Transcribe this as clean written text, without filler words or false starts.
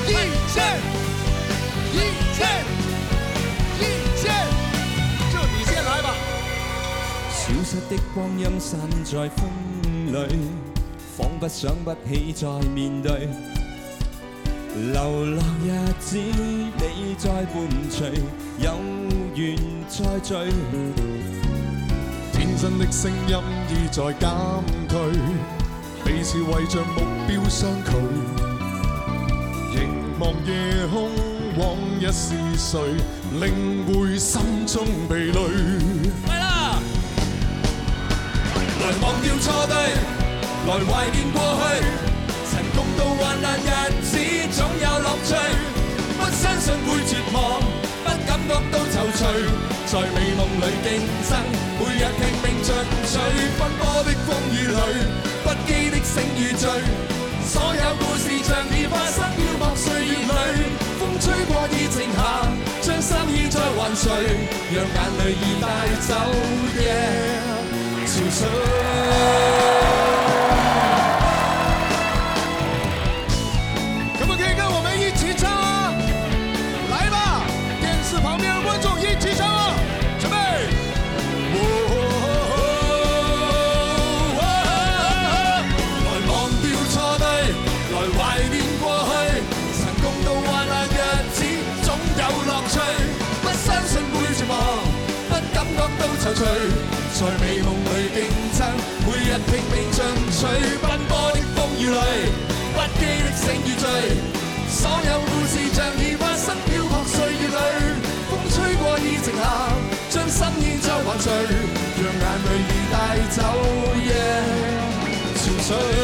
就你先来吧。 消失的光阴散在风里，仿佛想不起再面對。流浪日子你在伴隨，有緣再聚。 天真的聲音已在減退，彼此為着目標相距。凝望夜空，往日是誰，領會心中疲累。 來啦！來忘掉錯對，來懷念過去。曾共度患難日子，總有樂趣。不相信會絕望，不感覺到躊躇。在美夢裏競爭，每日拼命進取。奔波的風雨裏，不羈的醒與醉。所有故事像已發生，漂泊歲月裏。風吹過已靜下，將心意再還誰？讓眼淚已帶走憔悴。 可不可以跟我们一起唱啊？来吧，电视旁边的观众一起唱啊！准备。 來忘掉錯對，來懷念過去。曾共度患難日子，總有樂趣。不相信會絕望，不感覺到躊躇。在美夢裏競爭，每日拼命進取。奔波的風雨裏，不羈的醒與醉。所有故事像已發生，漂泊歲月裏。風吹過已靜下，將心意再還誰？讓眼淚已帶走憔悴。